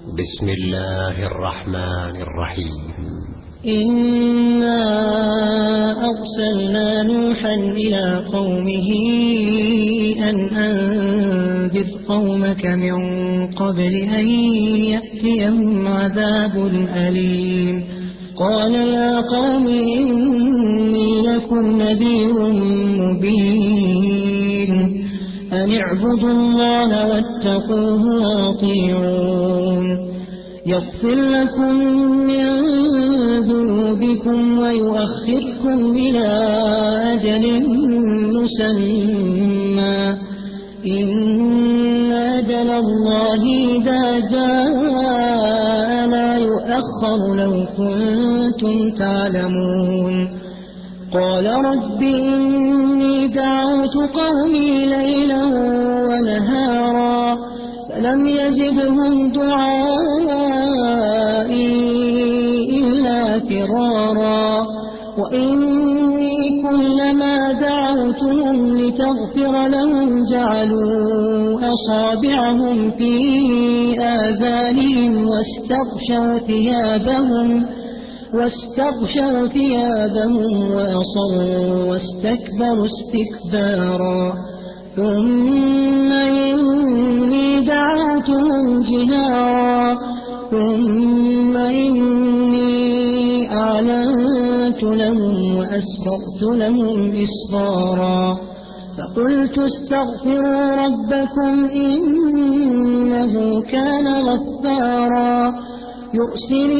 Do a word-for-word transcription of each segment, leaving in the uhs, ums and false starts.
بسم الله الرحمن الرحيم. إنا أرسلنا نوحا إلى قومه أن أنذر قومك من قبل أن يأتيهم عذاب أليم. قال يا قوم إني لكم نذير مبين أن اعبدوا الله واتقوه وأطيعون يغفر لكم من ذنوبكم ويؤخركم إلى أجل مسمى إن أجل الله إذا جاء لا يؤخر لو كنتم تعلمون. قال رب إني دعوت قومي ليلا ونهارا فلم يزدهم دعائي إلا فرارا وإني كلما دعوتهم لتغفر لهم جعلوا أصابعهم في آذانهم واستغشوا ثيابهم واستغشوا ثيابهم وأصروا واستكبروا استكبارا ثم إني دعوتهم جهارا ثم إني أعلنت لهم وأسررت لهم إسرارا فقلت استغفروا ربكم إنه كان غفارا يرسل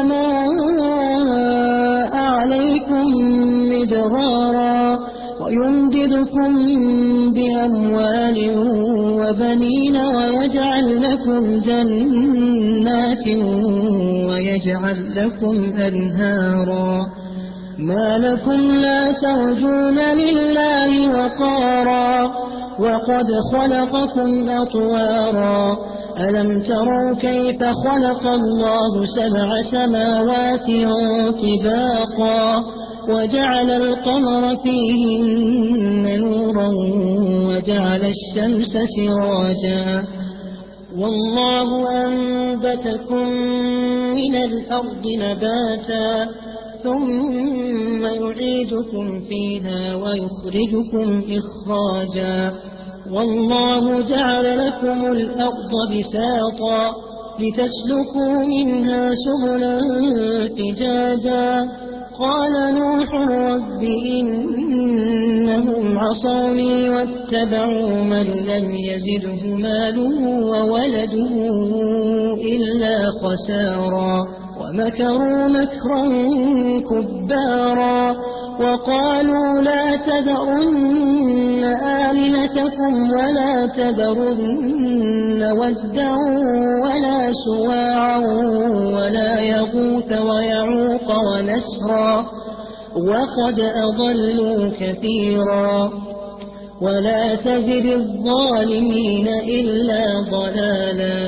السماء عليكم مدرارا ويمددكم بأموال وبنين ويجعل لكم جنات ويجعل لكم أنهارا ما لكم لا ترجون لله وقارا وقد خلقكم أطوارا ألم تروا كيف خلق الله سبع سماوات طباقا وجعل القمر فيهن نورا وجعل الشمس سراجا والله أنبتكم من الأرض نباتا ثم يعيدكم فيها ويخرجكم إخراجا والله جعل لكم الأرض بساطا لتسلكوا منها سبلا فجاجا قال نوح رب إنهم عصوني واتبعوا من لم يزده ماله وولده إلا خسارا ومكروا مكرا كبارا وقالوا لا تذرن آلهتكم ولا تذرن ودا ولا سواعا ولا يغوث ويعوق ونسرا وقد أضلوا كثيرا ولا تزد الظالمين إلا ضلالا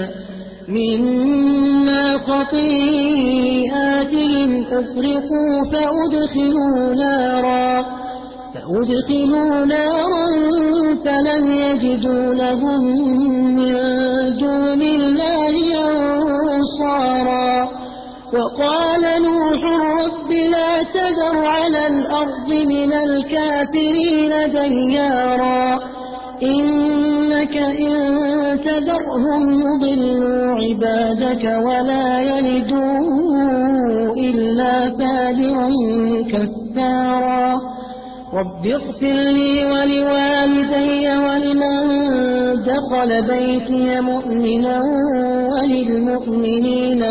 مما خطيئاتهم أغرقوا فأدخلوا نارا فأدخلوا نارا فلم يجدوا لهم من دون الله أنصارا وقال نوح رب لا تذر على الأرض من الكافرين ديارا إنك إن تذرهم يضلوا عبادك ولا يلدوا إلا فاجرا كفارا رب اغفر لي ولوالدي ولمن دخل بيتي مؤمنا وللمؤمنين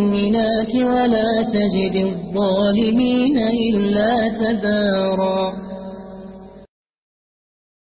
والمؤمنات ولا تجد الظالمين إلا تبارا.